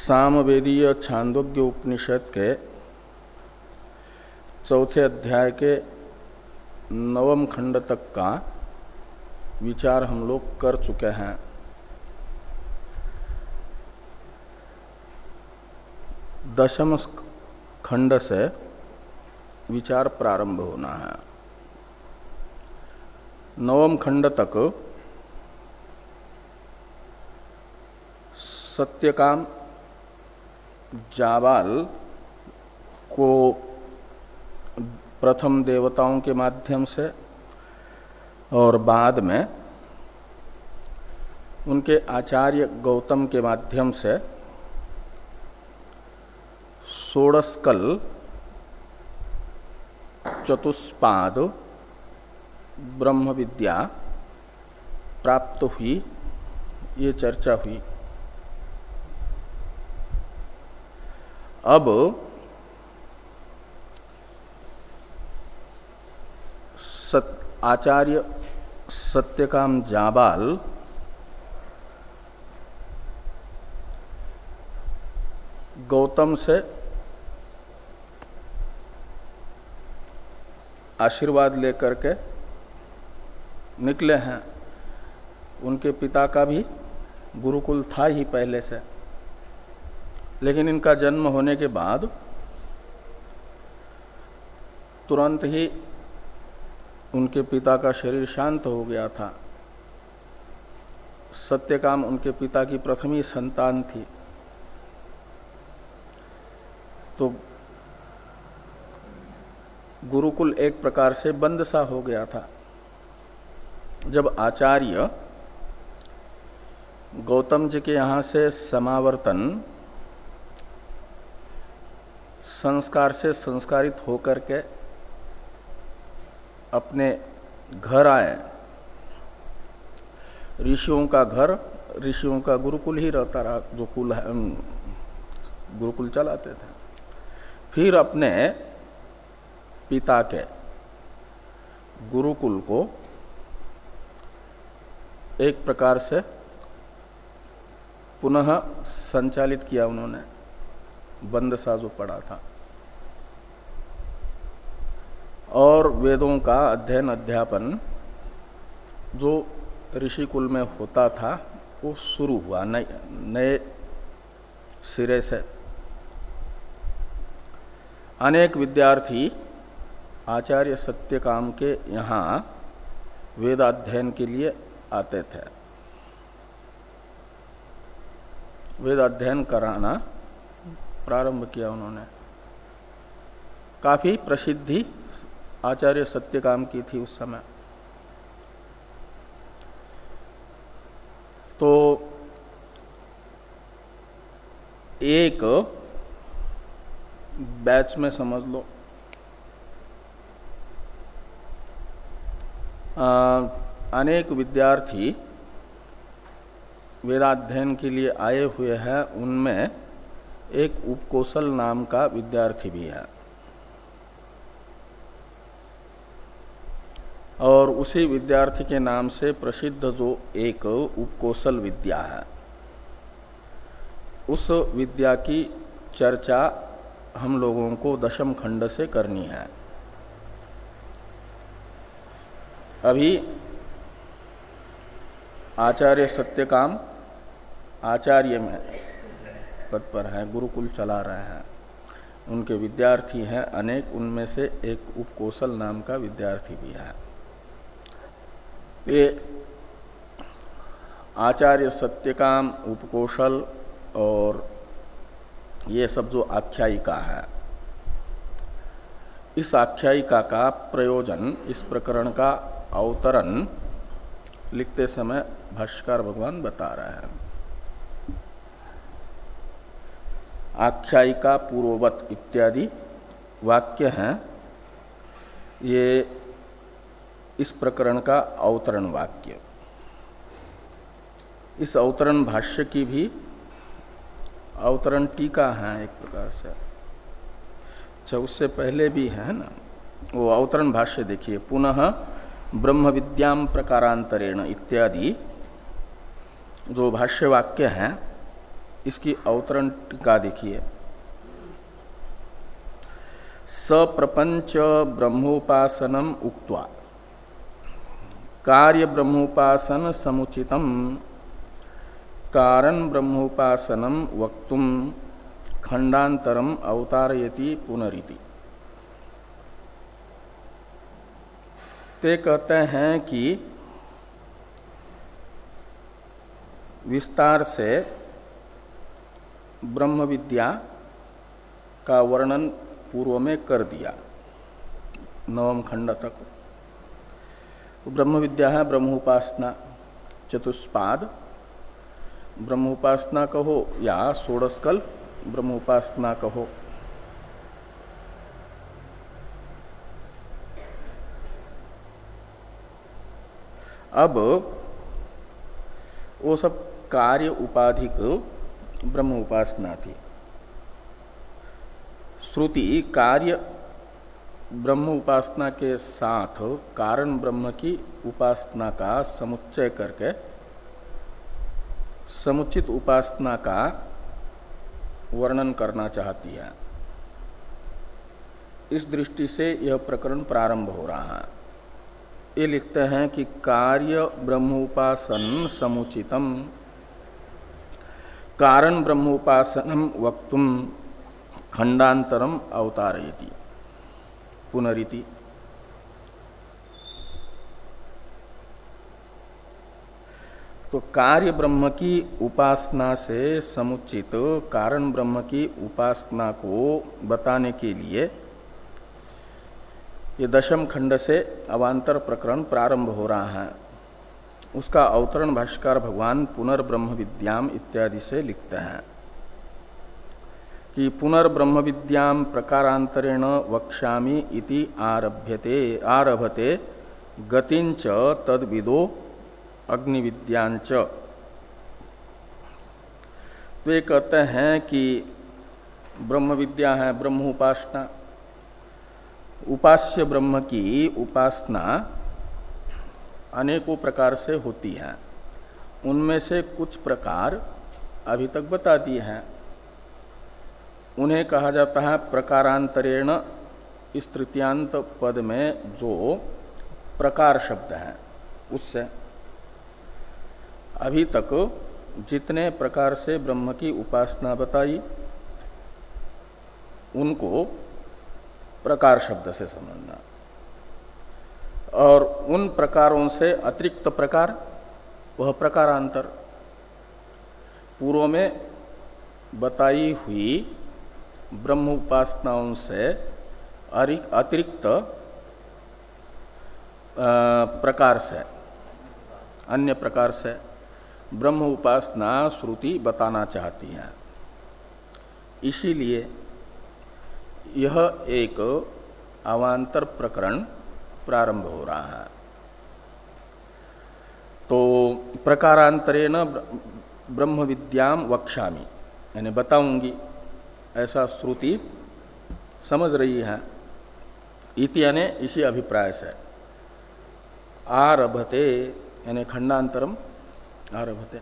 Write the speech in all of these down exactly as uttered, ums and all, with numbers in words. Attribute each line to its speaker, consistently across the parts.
Speaker 1: सामवेदीय छांदोग्य उपनिषद के चौथे अध्याय के नवम खंड तक का विचार हम लोग कर चुके हैं। दशम खंड से विचार प्रारंभ होना है। नवम खंड तक सत्यकाम जाबाल को प्रथम देवताओं के माध्यम से और बाद में उनके आचार्य गौतम के माध्यम से षोडशकल चतुष्पाद ब्रह्म विद्या प्राप्त हुई, ये चर्चा हुई। अब सत, आचार्य सत्यकाम जाबाल गौतम से आशीर्वाद लेकर के निकले हैं। उनके पिता का भी गुरुकुल था ही पहले से, लेकिन इनका जन्म होने के बाद तुरंत ही उनके पिता का शरीर शांत हो गया था। सत्यकाम उनके पिता की प्रथमी संतान थी, तो गुरुकुल एक प्रकार से बंद सा हो गया था। जब आचार्य गौतम जी के यहाँ से समावर्तन संस्कार से संस्कारित होकर के अपने घर आए, ऋषियों का घर, ऋषियों का गुरुकुल ही रहता रहा, जो कुल है गुरुकुल चलाते थे। फिर अपने पिता के गुरुकुल को एक प्रकार से पुनः संचालित किया उन्होंने, बंद सा जो पड़ा था, और वेदों का अध्ययन अध्यापन जो ऋषि कुल में होता था वो शुरू हुआ नए नए सिरे से। अनेक विद्यार्थी आचार्य सत्यकाम के यहाँ वेदाध्ययन के लिए आते थे। वेदाध्ययन कराना प्रारंभ किया उन्होंने। काफी प्रसिद्धि आचार्य सत्यकाम की थी उस समय। तो एक बैच में समझ लो आ, अनेक विद्यार्थी वेदाध्ययन के लिए आए हुए हैं। उनमें एक उपकोशल नाम का विद्यार्थी भी है, और उसी विद्यार्थी के नाम से प्रसिद्ध जो एक उपकोशल विद्या है, उस विद्या की चर्चा हम लोगों को दशम खंड से करनी है। अभी आचार्य सत्यकाम आचार्य में पद पर है, गुरुकुल चला रहे हैं। उनके विद्यार्थी हैं अनेक, उनमें से एक उपकोशल नाम का विद्यार्थी भी है। ये आचार्य सत्यकाम, उपकोशल और ये सब जो आख्यायिका है, इस आख्यायिका का प्रयोजन, इस प्रकरण का अवतरण लिखते समय भाष्यकार भगवान बता रहे हैं। आख्यायिका पूर्ववत इत्यादि वाक्य हैं, ये इस प्रकरण का अवतरण वाक्य। इस अवतरण भाष्य की भी अवतरण टीका है एक प्रकार से। अच्छा, उससे पहले भी है ना वो अवतरण भाष्य देखिए। पुनः ब्रह्म विद्याम प्रकारांतरेण इत्यादि जो भाष्य वाक्य हैं इसकी अवतरण टीका देखिए। सप्रपंच ब्रह्मोपासनम उक्त्वा कार्य ब्रह्मोपासन समुचितम कारण ब्रह्मोपासनम वक्तुम खंडांतरम अवतारयति पुनरिति। ते कहते हैं कि विस्तार से ब्रह्म विद्या का वर्णन पूर्व में कर दिया नवम खंड तक। ब्रह्म विद्या है ब्रह्मोपासना, चतुष्पाद ब्रह्मोपासना कहो या षोडशकल ब्रह्मोपासना कहो। अब वो सब कार्य उपाधिक ब्रह्म उपासना थी। श्रुति कार्य ब्रह्म उपासना के साथ कारण ब्रह्म की उपासना का समुच्चय करके समुचित उपासना का वर्णन करना चाहती है। इस दृष्टि से यह प्रकरण प्रारंभ हो रहा है। ये लिखते हैं कि कार्य ब्रह्मोपासन समुचितम कारण ब्रह्मोपासनम वक्तुम खंडांतरम अवतारयति पुनरिति। तो कार्य ब्रह्म की उपासना से समुचित कारण ब्रह्म की उपासना को बताने के लिए ये दशम खंड से अवांतर प्रकरण प्रारंभ हो रहा है। उसका अवतरण भाष्यकार भगवान पुनर्ब्रह्म विद्याम इत्यादि से लिखते हैं कि पुनर्ब्रह्म विद्याम प्रकारांतरेण वक्ष्यामि इति आरभ्यते आरभते गतिंच तद्विदो अग्निविद्यांच। तो ये कहते हैं कि ब्रह्म विद्या है ब्रह्म उपासना, उपास्य ब्रह्म की उपासना अनेकों प्रकार से होती है। उनमें से कुछ प्रकार अभी तक बता दिए हैं। उन्हें कहा जाता है प्रकारांतरेण। इस तृतीयांत पद में जो प्रकार शब्द है उससे अभी तक जितने प्रकार से ब्रह्म की उपासना बताई उनको प्रकार शब्द से समझना, और उन प्रकारों से अतिरिक्त प्रकार वह प्रकारांतर। पूर्व में बताई हुई ब्रह्म उपासनाओं से अतिरिक्त प्रकार से अन्य प्रकार से ब्रह्म उपासना श्रुति बताना चाहती है। इसीलिए यह एक अवांतर प्रकरण प्रारंभ हो रहा है। तो प्रकारांतरेण ब्रह्म विद्याम वक्ष्यामि यानी बताऊंगी, ऐसा श्रुति समझ रही है। इति यानी इसी अभिप्राय से आरभते यानी खंडांतरम आरभते।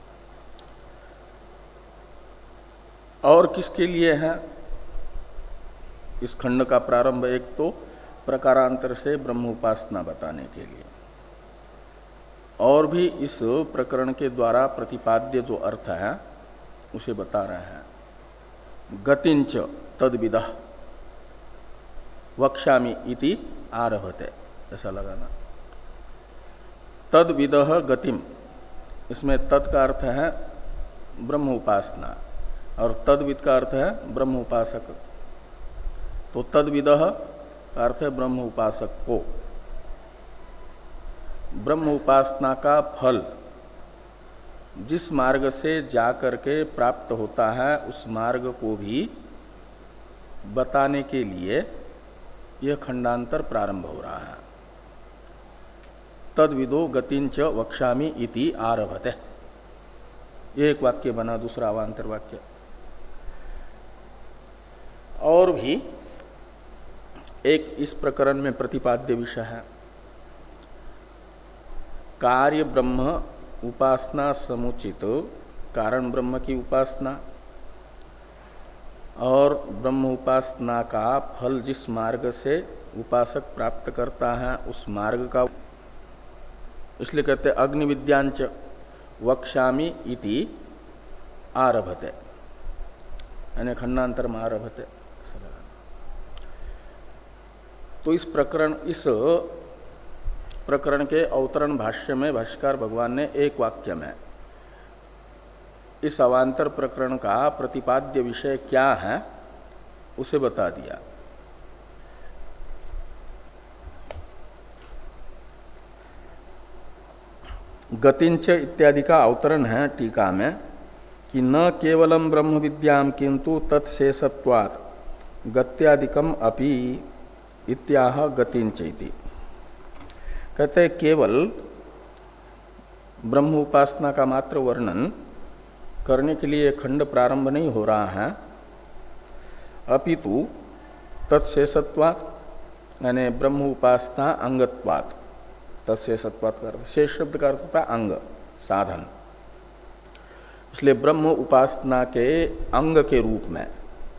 Speaker 1: और किसके लिए है इस खंड का प्रारंभ? एक तो प्रकारांतर से ब्रह्म उपासना बताने के लिए, और भी इस प्रकरण के द्वारा प्रतिपाद्य जो अर्थ है उसे बता रहे हैं। गतिंच तद्विदः वक्ष्यामि इति आरभते, ऐसा लगाना। तद्विदः गतिम, इसमें तत् का अर्थ है ब्रह्म उपासना और तद्विद का अर्थ है ब्रह्म उपासक। तो तद्विदः का अर्थ है ब्रह्म उपासक को। ब्रह्म उपासना का फल जिस मार्ग से जाकर के प्राप्त होता है उस मार्ग को भी बताने के लिए यह खंडांतर प्रारंभ हो रहा है। तद्विदो गतिंच वक्ष्यामि इति आरभते, एक वाक्य बना। दूसरा अवांतर वाक्य। और भी एक इस प्रकरण में प्रतिपाद्य विषय है। कार्य ब्रह्म उपासना समुचित कारण ब्रह्म की उपासना और ब्रह्म उपासना का फल जिस मार्ग से उपासक प्राप्त करता है उस मार्ग का, इसलिए कहते अग्नि विद्यांच वक्ष्यामि इति आरभते, यानी खंडांतर में आरभते। तो इस प्रकरण इस प्रकरण के अवतरण भाष्य में भाष्यकार भगवान ने एक वाक्य में इस अवांतर प्रकरण का प्रतिपाद्य विषय क्या है उसे बता दिया। गतिंच इत्यादि का अवतरण है टीका में कि न केवलम ब्रह्म विद्याम किंतु तत्शेषत्वात् गत्यादिकम अपि इत्याह गतिंच इति। कहते केवल ब्रह्म उपासना का मात्र वर्णन करने के लिए खंड प्रारंभ नहीं हो रहा है, अपितु तत्शेषत्वात् यानी ब्रह्म उपासना अंगत्वात्, तत्शेषत्वात् का अर्थ शेष शब्द का अर्थ होता है अंग साधन, इसलिए ब्रह्म उपासना के अंग के रूप में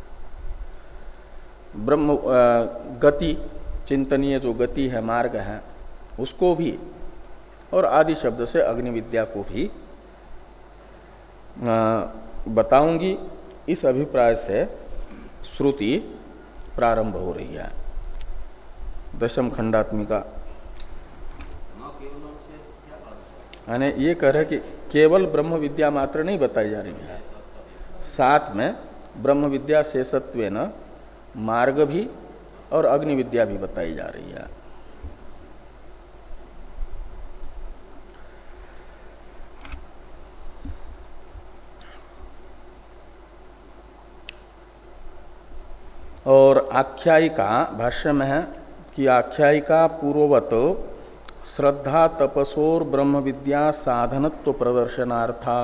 Speaker 1: ब्रह्म गति चिंतनीय जो गति है मार्ग है उसको भी और आदि शब्द से अग्नि विद्या को भी बताऊंगी, इस अभिप्राय से श्रुति प्रारंभ हो रही है दशम खंडात्मिका। यानी ये कह रहे कि केवल ब्रह्म विद्या मात्र नहीं बताई जा रही है, साथ में ब्रह्म विद्या शेषत्वेन मार्ग भी और अग्नि विद्या भी बताई जा रही है। और आख्यायिका भाष्य में है कि आख्यायिका पूर्ववत श्रद्धा तपसोर ब्रह्म विद्या साधनत्व प्रदर्शनार्था।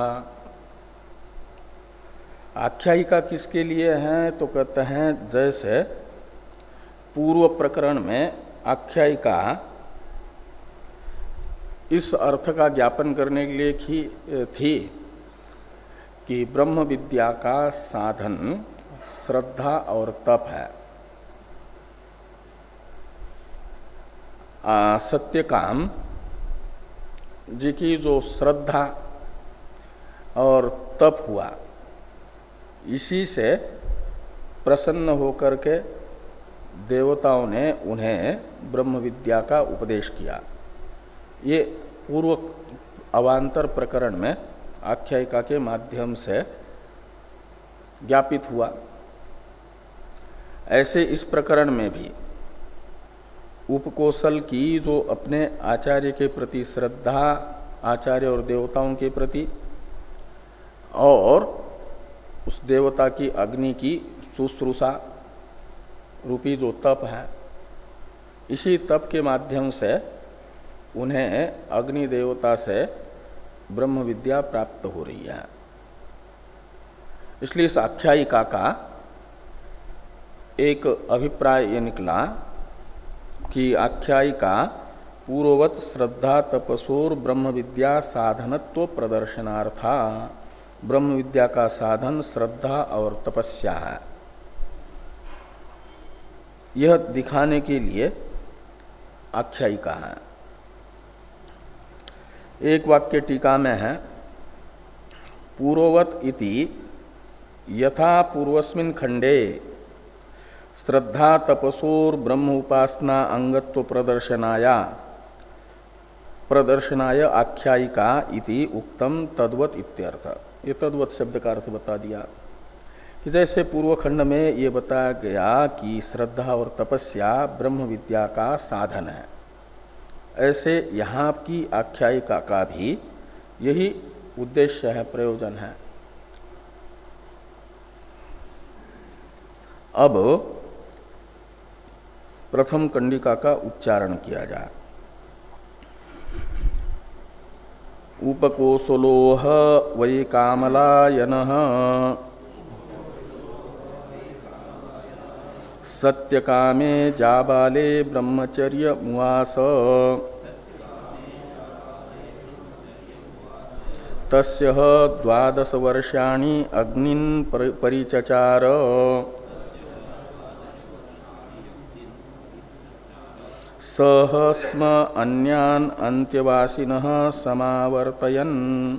Speaker 1: आख्यायिका किसके लिए है तो कहते हैं जैसे पूर्व प्रकरण में आख्यायिका इस अर्थ का ज्ञापन करने के लिए थी कि ब्रह्म विद्या का साधन श्रद्धा और तप है। आ, सत्यकाम जी की जो श्रद्धा और तप हुआ इसी से प्रसन्न होकर के देवताओं ने उन्हें ब्रह्म विद्या का उपदेश किया। ये पूर्व अवांतर प्रकरण में आख्यायिका के माध्यम से ज्ञापित हुआ। ऐसे इस प्रकरण में भी उपकोशल की जो अपने आचार्य के प्रति श्रद्धा, आचार्य और देवताओं के प्रति, और उस देवता की अग्नि की शुश्रूषा रूपी जो तप है, इसी तप के माध्यम से उन्हें अग्नि देवता से ब्रह्म विद्या प्राप्त हो रही है। इसलिए इस आख्यायिका का एक अभिप्राय ये निकला कि आख्यायिका पूर्ववत श्रद्धा तपसोर ब्रह्म विद्या साधनत्व प्रदर्शनार्था, ब्रह्म विद्या का साधन श्रद्धा और तपस्या है, यह दिखाने के लिए आख्यायिका है। एक वाक्य टीका में है पूर्ववत इति यथा पूर्वस्मिन् खंडे श्रद्धा तपसोर ब्रह्म उपासना अंगत्व प्रदर्शनाया प्रदर्शनाय आख्यायिका इति उक्तम तद्वत इत्यर्थ। ये तद्वत शब्द का अर्थ बता दिया कि जैसे पूर्व खंड में ये बताया गया कि श्रद्धा और तपस्या ब्रह्म विद्या का साधन है, ऐसे यहाँ की आख्यायिका का भी यही उद्देश्य है, प्रयोजन है। अब प्रथम कंडिका का उच्चारण किया जाए। उपकोसलोह वै कामलायनः सत्यकामे जाबाले ब्रह्मचर्य मुआस तस्य द्वादश वर्षाणि अग्निं परिचचार सह स्म अन्यान् अन्त्यवासिनः समावर्तयन्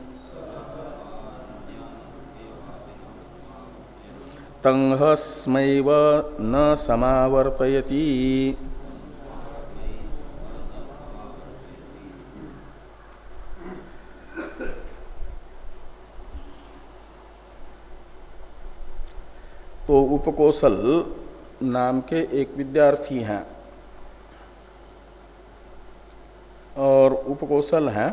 Speaker 1: तंहस्मैव न समावर्तयति। तो उपकोसल नाम के एक विद्यार्थी हैं और उपकोसल हैं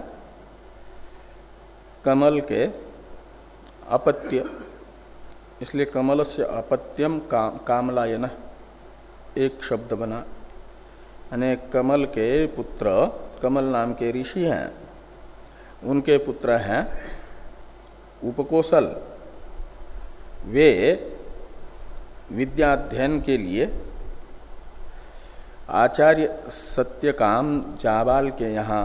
Speaker 1: कमल के अपत्य, इसलिए कमल से अपत्यम का, कामलायन एक शब्द बना। यानी कमल के पुत्र, कमल नाम के ऋषि हैं, उनके पुत्र हैं उपकोसल। वे विद्याध्ययन के लिए आचार्य सत्यकाम जाबाल के यहाँ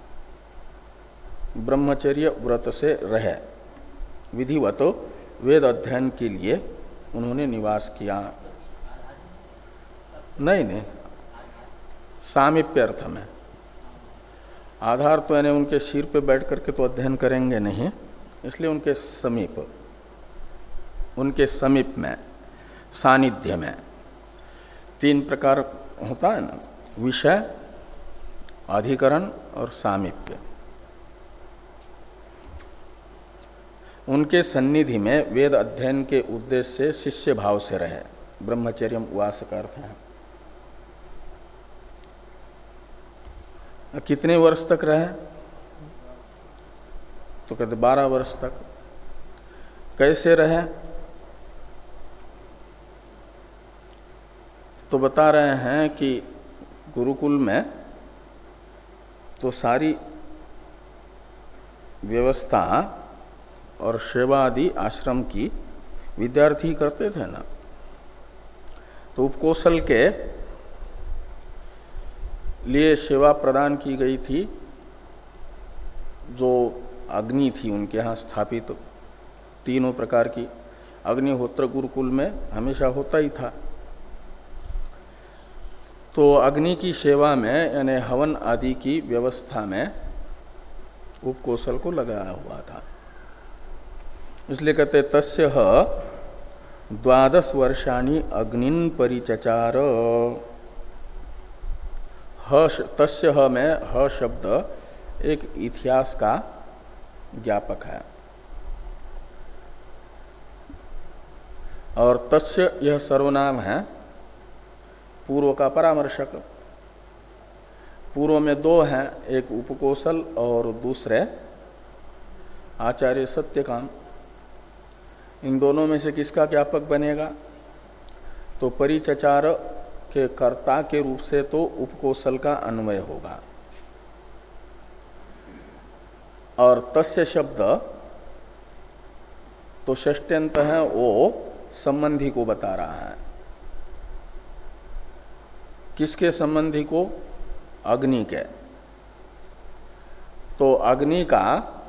Speaker 1: ब्रह्मचर्य व्रत से रहे, विधिवत वेद अध्ययन के लिए उन्होंने निवास किया। नहीं नहीं, सामीप्य अर्थ में। आधार तो यानी उनके सिर पे बैठ करके तो अध्ययन करेंगे नहीं, इसलिए उनके समीप, उनके समीप में, सानिध्य में। तीन प्रकार होता है ना, विषय, अधिकरण और सामीप्य। उनके सन्निधि में वेद अध्ययन के उद्देश्य से शिष्य भाव से रहे, ब्रह्मचर्यम उवास का अर्थ है। कितने वर्ष तक रहे? तो कहते बारह वर्ष तक। कैसे रहे? तो बता रहे हैं कि गुरुकुल में तो सारी व्यवस्था और सेवा आदि आश्रम की विद्यार्थी करते थे ना। तो उपकोसल के लिए सेवा प्रदान की गई थी, जो अग्नि थी उनके यहाँ स्थापित, तो तीनों प्रकार की अग्निहोत्र गुरुकुल में हमेशा होता ही था। तो अग्नि की सेवा में यानी हवन आदि की व्यवस्था में उपकोसल को लगाया हुआ था। इसलिए कहते तस्य द्वादश वर्षाणि अग्निन परिचचार। ह तस्य ह में ह शब्द एक इतिहास का ज्ञापक है और तस्य यह सर्वनाम है पूर्व का परामर्शक। पूर्व में दो हैं, एक उपकोसल और दूसरे आचार्य सत्यकाम। इन दोनों में से किसका ज्ञापक बनेगा? तो परिचचार के कर्ता के रूप से तो उपकोसल का अन्वय होगा और तस्य शब्द तो षष्ट्यंत है, वो संबंधी को बता रहा है। किसके संबंधी को? अग्नि के। तो अग्नि का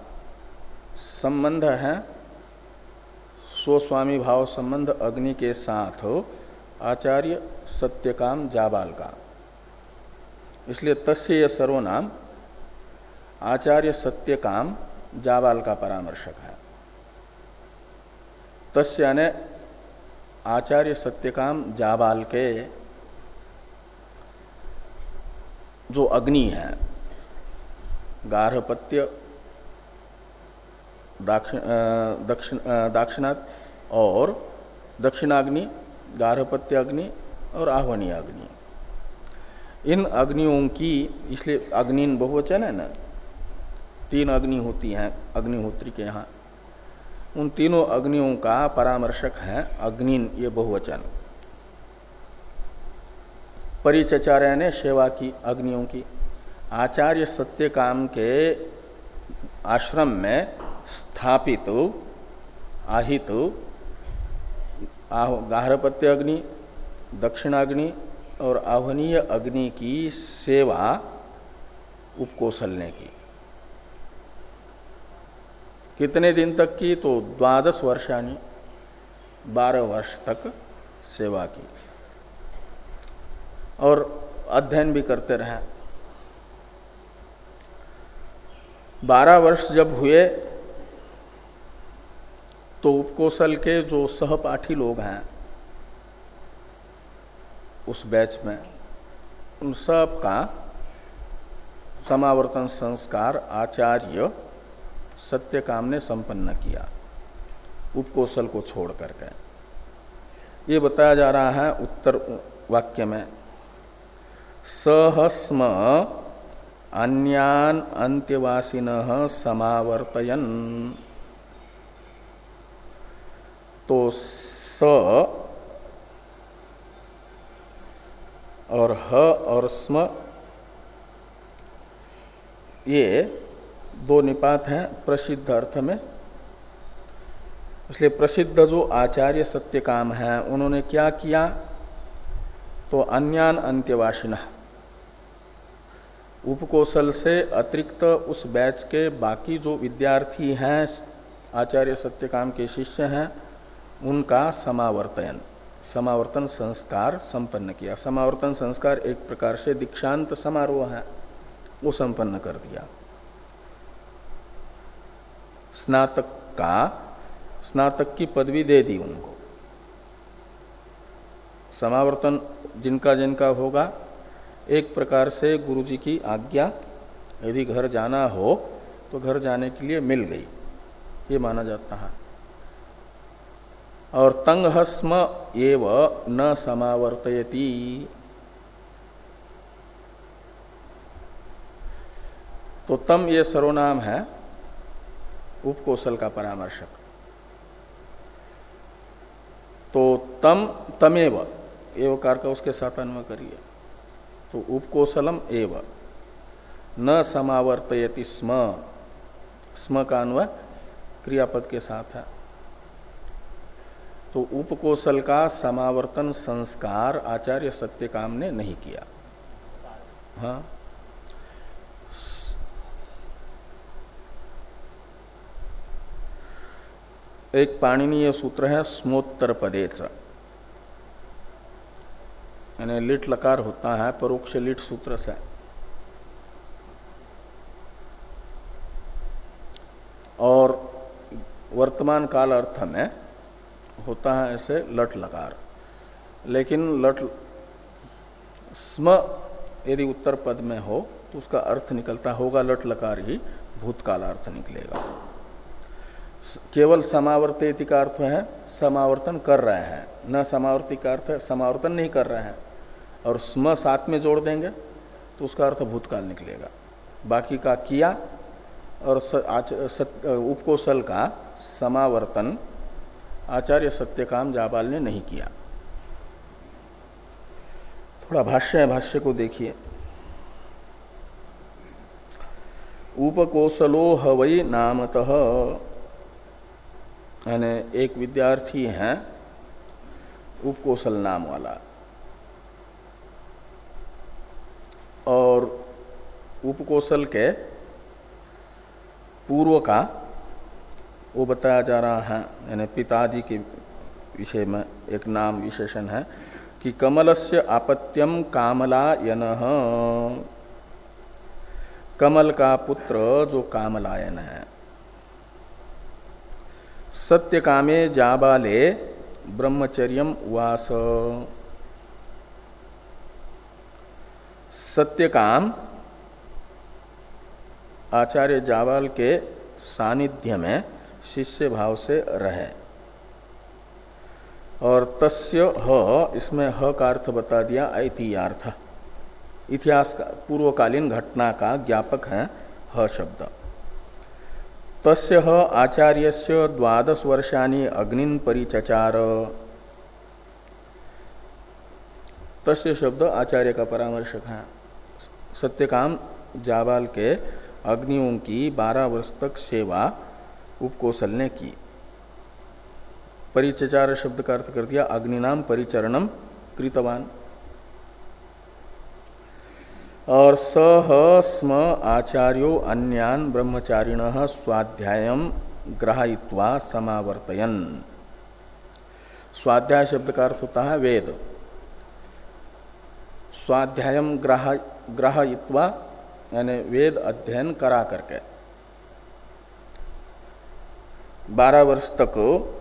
Speaker 1: संबंध है स्वस्वामी भाव संबंध अग्नि के साथ आचार्य सत्यकाम जाबाल का। इसलिए तस्य यह सर्वनाम आचार्य सत्यकाम जाबाल का परामर्शक है। तस्य यानी आचार्य सत्यकाम जाबाल के जो अग्नि है, गार्हपत्य दक्षिण दाक्षिणात और दक्षिणाग्नि, गार्हपत्य अग्नि और आह्वनीय अग्नि, इन अग्नियों की, इसलिए अग्निन बहुवचन है ना, तीन अग्नि होती हैं अग्निहोत्री के यहाँ, उन तीनों अग्नियों का परामर्शक है अग्निन, ये बहुवचन। परिचचार्य ने सेवा की अग्नियों की। आचार्य सत्यकाम के आश्रम में स्थापित आहित गार्हपत्य अग्नि, दक्षिणाग्नि और आह्वनीय अग्नि की सेवा उपकोसल ने की। कितने दिन तक की? तो द्वादश वर्षानी, बारह वर्ष तक सेवा की और अध्ययन भी करते रहे। बारह वर्ष जब हुए तो उपकोशल के जो सहपाठी लोग हैं उस बैच में, उन सब का समावर्तन संस्कार आचार्य सत्यकाम ने संपन्न किया, उपकोशल को छोड़ करके। ये बताया जा रहा है उत्तर वाक्य में, सहस्म अन्यान अंत्यवासिनः समावर्तयन्। तो स और ह और स्म ये दो निपात हैं प्रसिद्ध अर्थ में। इसलिए प्रसिद्ध जो आचार्य सत्यकाम है उन्होंने क्या किया? तो अन्यान अंत्यवासिना, उपकोशल से अतिरिक्त उस बैच के बाकी जो विद्यार्थी हैं, आचार्य सत्यकाम के शिष्य हैं, उनका समावर्तन समावर्तन संस्कार संपन्न किया। समावर्तन संस्कार एक प्रकार से दीक्षांत समारोह है, वो संपन्न कर दिया। स्नातक का स्नातक की पदवी दे दी उनको। समावर्तन जिनका जिनका होगा, एक प्रकार से गुरु जी की आज्ञा, यदि घर जाना हो तो घर जाने के लिए मिल गई, ये माना जाता है। और तंगहस्म एव न समावर्तयति, तो तम ये सर्वनाम है उपकोशल का परामर्शक। तो तम तमेव, एवकार का उसके साथ अन्वय करिए, तो उपकोशलम एव न समावर्तयति स्म, स्म का अन्वय क्रियापद के साथ है। तो उपकोशल का समावर्तन संस्कार आचार्य सत्यकाम ने नहीं किया। हाँ, एक पाणिनीय सूत्र है स्मोत्तर पदेच, यानी लिट लकार होता है परोक्ष लिट सूत्र से। और वर्तमान काल अर्थ में होता है ऐसे लट लकार, लेकिन लट स्म यदि उत्तर पद में हो तो उसका अर्थ निकलता होगा लट लकार ही, भूतकाल अर्थ निकलेगा। केवल समावर्तित का अर्थ है समावर्तन कर रहे हैं, न समावर्ती का अर्थ है समावर्तन नहीं कर रहे हैं, और स्म साथ में जोड़ देंगे तो उसका अर्थ भूतकाल निकलेगा। बाकी का किया, और उपकोशल का समावर्तन आचार्य सत्यकाम जाबाल ने नहीं किया। थोड़ा भाष्य है, भाष्य को देखिए। उपकोशलो हवै नामतः, यानी एक विद्यार्थी हैं उपकोशल नाम वाला, और उपकोशल के पूर्व का वो बताया जा रहा है, यानी पिताजी के विषय में एक नाम विशेषण है कि कमलस्य आपत्यम कामलायनः, कमल का पुत्र जो कामलायन है। सत्यकामे जाबाले ब्रह्मचर्यम उवास, सत्यकाम आचार्य जाबाल के सानिध्य में शिष्य भाव से रहे। और तस्य ह, इसमें ह का अर्थ बता दिया ऐतिहार्थ, इतिहास का पूर्वकालीन घटना का ज्ञापक है ह शब्द। तस्य ह आचार्यस्य द्वादश वर्षाणि अग्निन परिचचार, तस्य शब्द आचार्य का परामर्शक है। सत्यकाम जाबाल के अग्नियों की बारह वर्ष तक सेवा उपकोशल ने की। परिचचार शब्द का अर्थ कर दिया अग्निनाम परिचरणम कृतवान। और सह स्म आचार्यो अन्यान ब्रह्मचारिणः स्वाध्यायम ग्रहायित्वा समावर्तयन। स्वाध्याय शब्द का अर्थ होता है वेद। स्वाध्यायम ग्रह ग्रहायित्वा यानी वेद अध्ययन करा करके बारह वर्ष तक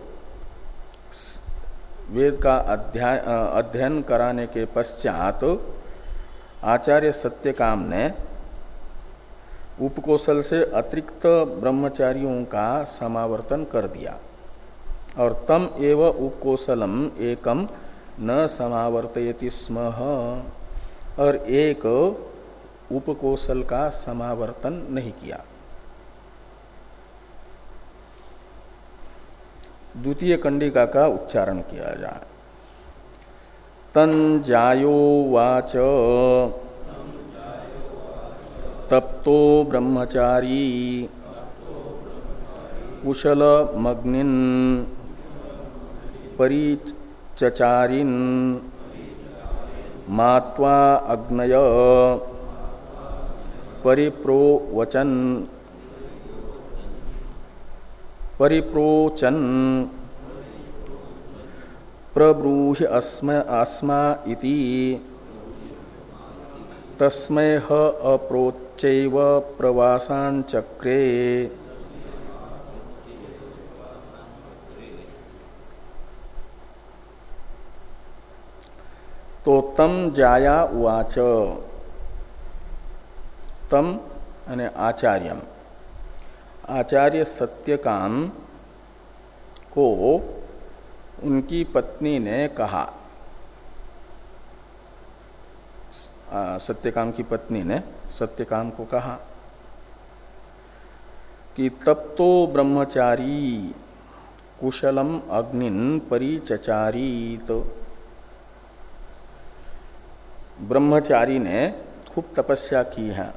Speaker 1: वेद का अध्याय अध्ययन कराने के पश्चात आचार्य सत्यकाम ने उपकोशल से अतिरिक्त ब्रह्मचारियों का समावर्तन कर दिया और तम एव उपकोशलम एकम न समावर्तयति स्म, और एक उपकोशल का समावर्तन नहीं किया। द्वितीय कंडिका का उच्चारण किया जाए। तंजायो वाच तप्तो ब्रह्मचारी कुशल मग्निन परिचचारिन मात्वा अग्नय परिप्रोवचन परिप्रोचन प्रब्रूहि अस्म अस्मा इति तस्मै ह अप्रोच्चैव प्रवासान् चक्रे। तो तम जाया उवाच, तम यानी आचार्यम, आचार्य सत्यकाम को उनकी पत्नी ने कहा, सत्यकाम की पत्नी ने सत्यकाम को कहा कि तब तो ब्रह्मचारी कुशलम अग्निन परिचचारीत। तो ब्रह्मचारी ने खूब तपस्या की है,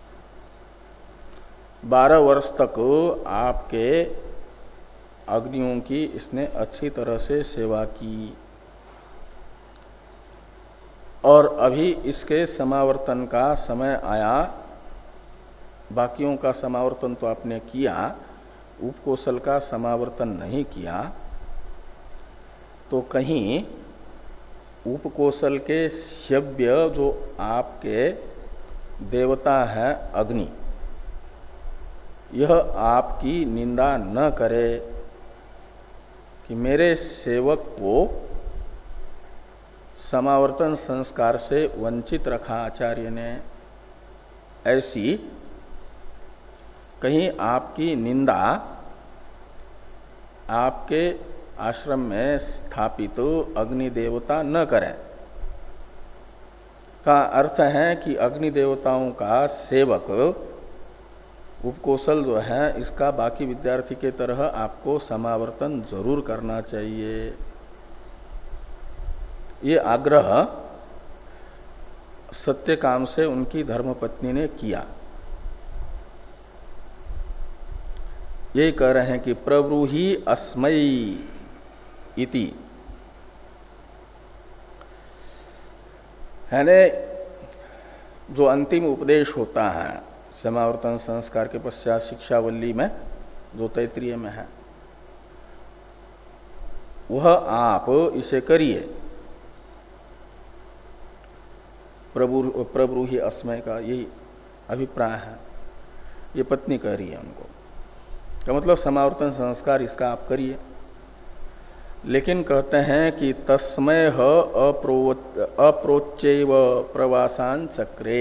Speaker 1: बारह वर्ष तक आपके अग्नियों की इसने अच्छी तरह से सेवा की और अभी इसके समावर्तन का समय आया। बाकियों का समावर्तन तो आपने किया, उपकोशल का समावर्तन नहीं किया, तो कहीं उपकोशल के शव्य जो आपके देवता है अग्नि, यह आपकी निंदा न करे कि मेरे सेवक को समावर्तन संस्कार से वंचित रखा आचार्य ने, ऐसी कहीं आपकी निंदा आपके आश्रम में स्थापित अग्नि देवता न करें। का अर्थ है कि अग्नि देवताओं का सेवक उपकोशल जो है इसका बाकी विद्यार्थी के तरह आपको समावर्तन जरूर करना चाहिए। ये आग्रह सत्यकाम से उनकी धर्मपत्नी ने किया। ये कह रहे हैं कि प्रब्रूहि अस्मै इति, यानी जो अंतिम उपदेश होता है समावर्तन संस्कार के पश्चात शिक्षावल्ली में, जो तैत्रीय में है, वह आप इसे करिए। प्रभु प्रब्रूहि अस्मय का यही अभिप्राय है, ये पत्नी कह रही है उनको, का मतलब समावर्तन संस्कार इसका आप करिए। लेकिन कहते हैं कि तस्मय ह अप्रोच्चैव प्रवासान चक्रे।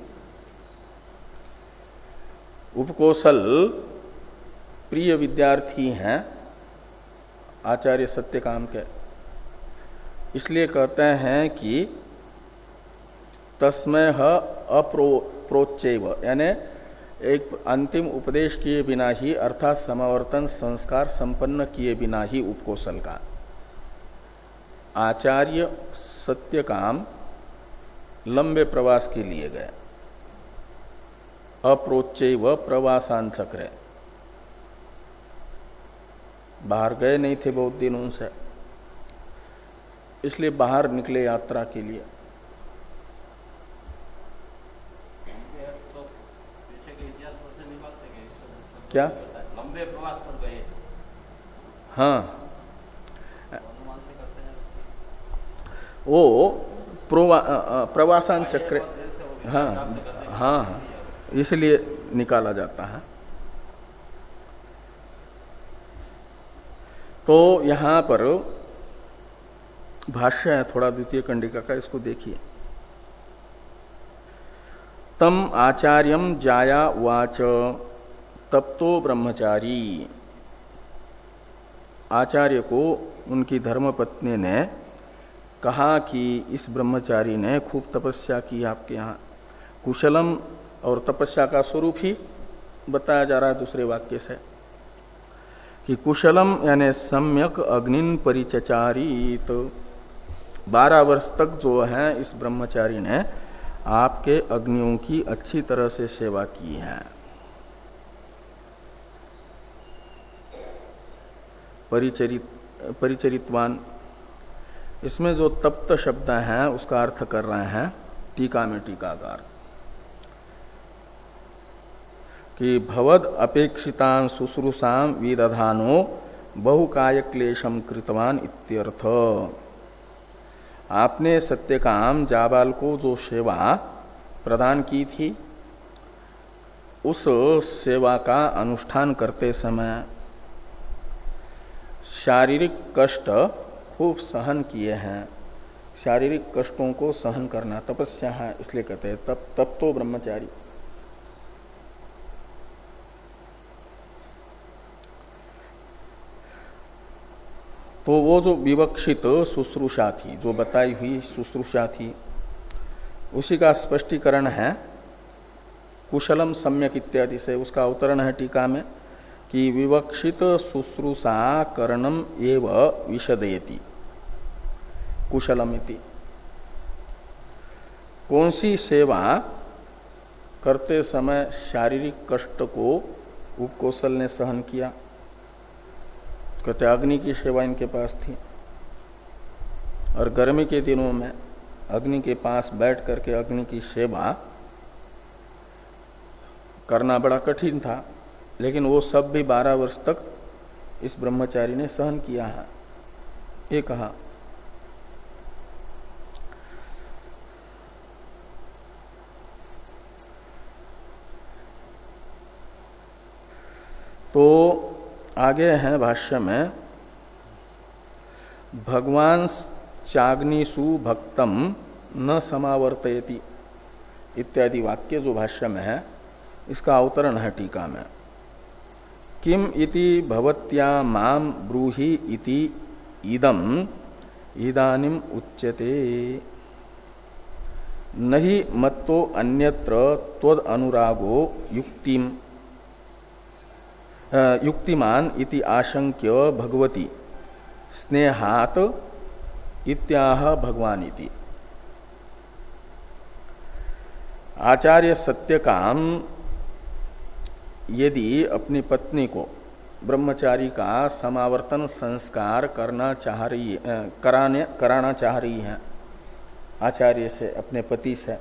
Speaker 1: उपकोशल प्रिय विद्यार्थी हैं आचार्य सत्यकाम के, इसलिए कहते हैं कि तस्मय अप्रोच्चैव, यानी एक अंतिम उपदेश किए बिना ही, अर्थात समावर्तन संस्कार संपन्न किए बिना ही उपकोशल का आचार्य सत्यकाम लंबे प्रवास के लिए गए। अप्रोच्चैव प्रवासान चक्रे, बाहर गए नहीं थे बहुत दिनों से, इसलिए बाहर निकले यात्रा के लिए।
Speaker 2: तो पीछे के इतिहास पर से निकालते हैं,
Speaker 1: क्या
Speaker 2: लंबे प्रवास पर गए,
Speaker 1: हाँ, वो प्रोवा प्रवासान चक्र, हाँ हाँ, इसलिए निकाला जाता है। तो यहां पर भाष्य है थोड़ा द्वितीय कंडिका का, इसको देखिए। तम आचार्यम जाया वाच तप्तो ब्रह्मचारी, आचार्य को उनकी धर्मपत्नी ने कहा कि इस ब्रह्मचारी ने खूब तपस्या की आपके यहाँ। कुशलम और तपस्या का स्वरूप ही बताया जा रहा है दूसरे वाक्य से कि कुशलम यानी सम्यक अग्निन परिचचारित, बारह वर्ष तक जो है इस ब्रह्मचारी ने आपके अग्नियों की अच्छी तरह से सेवा की है। परिचरित परिचरितवान, इसमें जो तप्त शब्द है उसका अर्थ कर रहे हैं टीका में टीकाकार कि भवद अपेक्षितान शुश्रूषाम विदधानो बहुकाय क्लेशम कृतवान इत्यर्थ। आपने सत्यकाम जाबाल को जो सेवा प्रदान की थी, उस सेवा का अनुष्ठान करते समय शारीरिक कष्ट खूब सहन किए हैं। शारीरिक कष्टों को सहन करना तपस्या है, इसलिए कहते हैं तप तप तो ब्रह्मचारी। तो वो जो विवक्षित शुश्रूषा थी, जो बताई हुई शुश्रूषा थी, उसी का स्पष्टीकरण है कुशलम सम्यक इत्यादि से। उसका अवतरण है टीका में कि विवक्षित शुश्रूषा करणम एव विशदयति कुशलमिति। कौन सी सेवा करते समय शारीरिक कष्ट को उपकौशल ने सहन किया? कहते अग्नि की सेवा इनके पास थी, और गर्मी के दिनों में अग्नि के पास बैठ करके अग्नि की सेवा करना बड़ा कठिन था, लेकिन वो सब भी बारह वर्ष तक इस ब्रह्मचारी ने सहन किया है, ये कहा। तो आगे है भाष्य में भगवान चाग्निषु भक्तम न समावर्तयति इत्यादि वाक्य जो भाष्य में है, इसका अवतरण है टीका में। किम इति भवत्या माम ब्रूहि इति इदम इदानिम उच्यते नहि मत्तो अन्यत्र त्वद अनुरागो युक्तिम युक्तिमान इति आशंक्य भगवती स्नेहात इत्याह भगवान इति। आचार्य सत्यकाम यदि अपनी पत्नी को ब्रह्मचारी का समावर्तन संस्कार करना चाह रही कराने कराना चाह रही है आचार्य से, अपने पति से,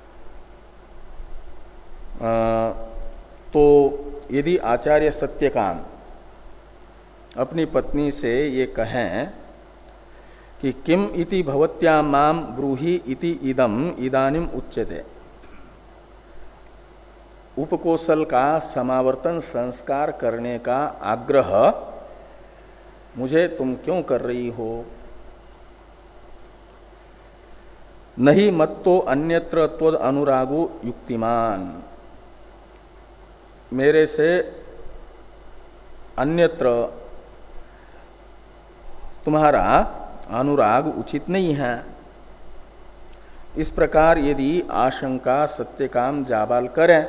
Speaker 1: आ, तो यदि आचार्य सत्यकाम अपनी पत्नी से ये कहें कि किम इति भवत्या माम ब्रूहि इति इदम इदानिम उच्यते, उपकोशल का समावर्तन संस्कार करने का आग्रह मुझे तुम क्यों कर रही हो? नहीं मत्तो अन्यत्र त्वद अनुरागो युक्तिमान, मेरे से अन्यत्र तुम्हारा अनुराग उचित नहीं है। इस प्रकार यदि आशंका सत्यकाम जाबाल करें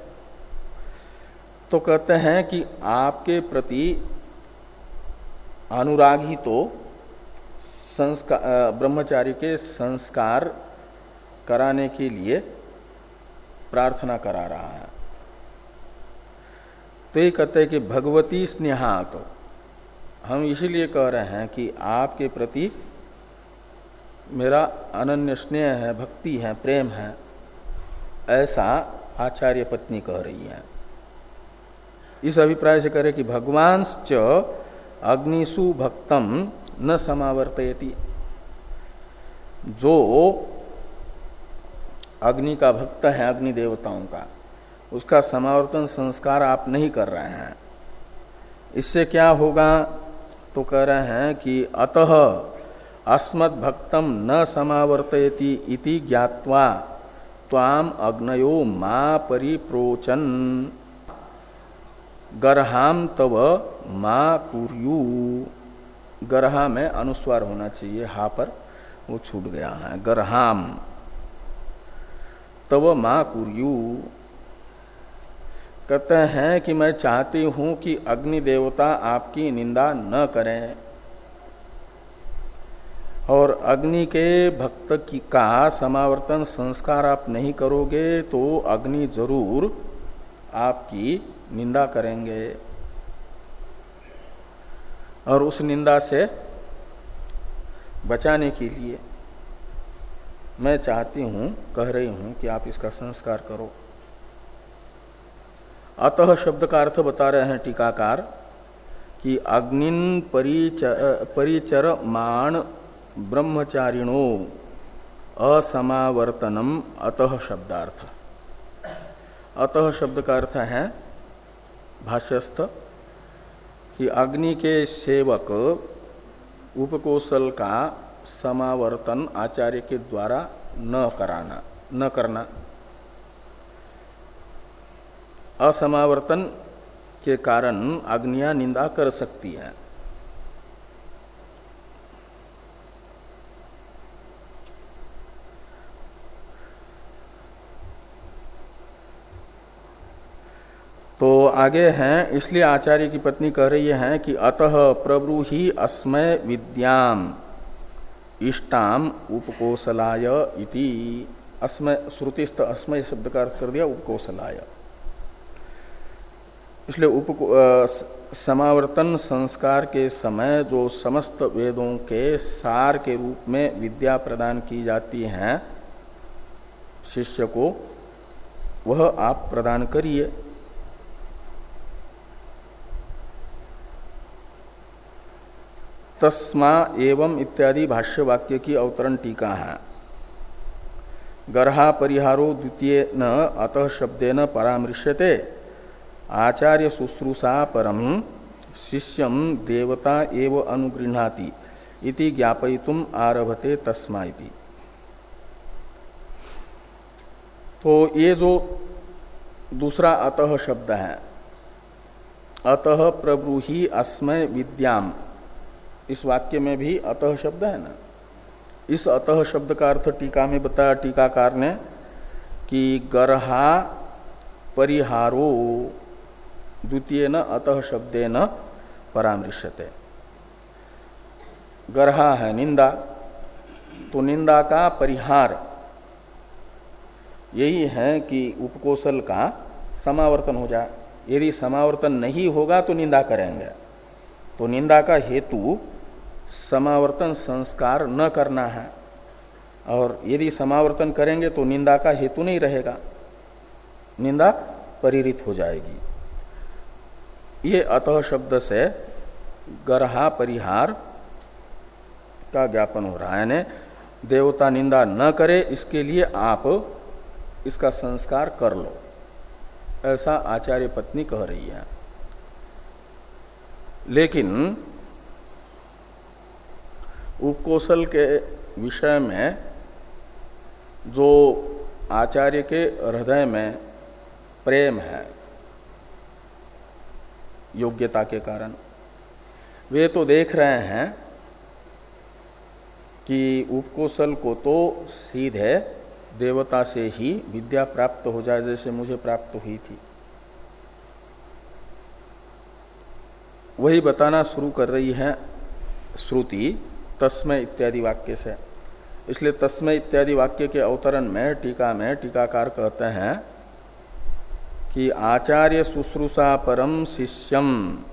Speaker 1: तो कहते हैं कि आपके प्रति अनुराग ही तो संस्कार ब्रह्मचारी के संस्कार कराने के लिए प्रार्थना करा रहा है। तो ये कहते हैं कि भगवती स्नेहात, हम इसीलिए कह रहे हैं कि आपके प्रति मेरा अनन्य स्नेह है, भक्ति है, प्रेम है, ऐसा आचार्य पत्नी कह रही है। इस अभिप्राय से कह रहे कि भगवान च अग्निसु भक्तम न समावर्तयति, जो अग्नि का भक्त है अग्नि देवताओं का, उसका समावर्तन संस्कार आप नहीं कर रहे हैं। इससे क्या होगा? तो कह रहे हैं कि अतः अस्मद् भक्तम न समावर्तयति इति ज्ञात्वा त्वाम अग्नयो मा परिप्रोचन गर्हाम तव मा कुर्यु। गर्हा में अनुस्वार होना चाहिए, हा पर वो छूट गया है। गर्हाम तव मा कुर्यु, कहते हैं कि मैं चाहती हूं कि अग्नि देवता आपकी निंदा न करें, और अग्नि के भक्त की का समावर्तन संस्कार आप नहीं करोगे तो अग्नि जरूर आपकी निंदा करेंगे, और उस निंदा से बचाने के लिए मैं चाहती हूं, कह रही हूं कि आप इसका संस्कार करो। अतः शब्द का अर्थ बता रहे हैं टीकाकार कि अग्निन परिचर, परिचरमाण ब्रह्मचारिणो असमावर्तनम अतः शब्दार्थ। अतः शब्द का अर्थ है भाष्यस्थ कि अग्नि के सेवक उपकोशल का समावर्तन आचार्य के द्वारा न कराना, न करना। असमावर्तन के कारण अग्नियां निंदा कर सकती हैं। तो आगे हैं, इसलिए आचार्य की पत्नी कह रही है कि अतः प्रब्रूहि अस्मय विद्याम इष्टाम उपकोशलाय इति। अस्मय श्रुतिस्थ अस्मय शब्द का अर्थ कर दिया उपकोशलाय। इसलिए उप समावर्तन संस्कार के समय जो समस्त वेदों के सार के रूप में विद्या प्रदान की जाती है शिष्य को, वह आप प्रदान करिए। तस्मा एवं इत्यादि भाष्य वाक्य की अवतरण टीका है। गर्हा परिहारो द्वितीय न अतः शब्देन परामृश्यते आचार्य शुश्रूषा परम शिष्यम देवता एव अनुगृह्णाति इति ज्ञापयितुम आरभते तस्मा इति। तो ये जो दूसरा अतः शब्द है, अतः प्रब्रूहि अस्मय विद्याम, इस वाक्य में भी अतः शब्द है ना। इस अतः शब्द का अर्थ टीका में बताया टीकाकार ने कि गर्हा परिहारो द्वितीय न अतः शब्दे न परामृश्यते। गर्हा है निंदा, तो निंदा का परिहार यही है कि उपकोशल का समावर्तन हो जाए। यदि समावर्तन नहीं होगा तो निंदा करेंगे, तो निंदा का हेतु समावर्तन संस्कार न करना है, और यदि समावर्तन करेंगे तो निंदा का हेतु नहीं रहेगा, निंदा परिरित हो जाएगी। ये अतः शब्द से गर्हा परिहार का ज्ञापन हो रहा है, यानी देवता निंदा न करे इसके लिए आप इसका संस्कार कर लो, ऐसा आचार्य पत्नी कह रही है। लेकिन उपकोशल के विषय में जो आचार्य के हृदय में प्रेम है योग्यता के कारण, वे तो देख रहे हैं कि उपकोशल को तो सीधे देवता से ही विद्या प्राप्त हो जाए, जैसे मुझे प्राप्त हुई थी। वही बताना शुरू कर रही है श्रुति तस्मय इत्यादि वाक्य से। इसलिए तस्मय इत्यादि वाक्य के अवतरण में टीका में टीकाकार कहते हैं कि आचार्य शुश्रूषा परम शिष्यम,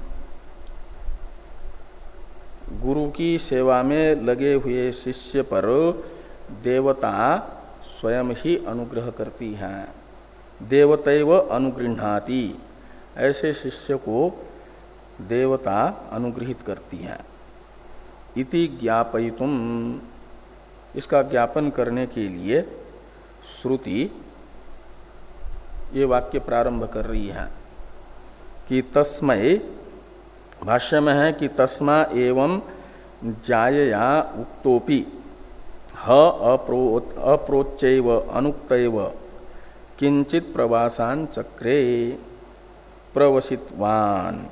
Speaker 1: गुरु की सेवा में लगे हुए शिष्य पर देवता स्वयं ही अनुग्रह करती हैं। देवतैव अनुगृह्णाति, ऐसे शिष्य को देवता अनुग्रहित करती है। इति ज्ञापयितुम, इसका ज्ञापन करने के लिए श्रुति ये वाक्य प्रारंभ कर रही है कि तस्मै, भाष्य में है कि तस्मा एवं जायया उक्तोपि ह अप्रोच्चैव अनुक्तैव किंचित प्रवासान चक्रे प्रवसितवान।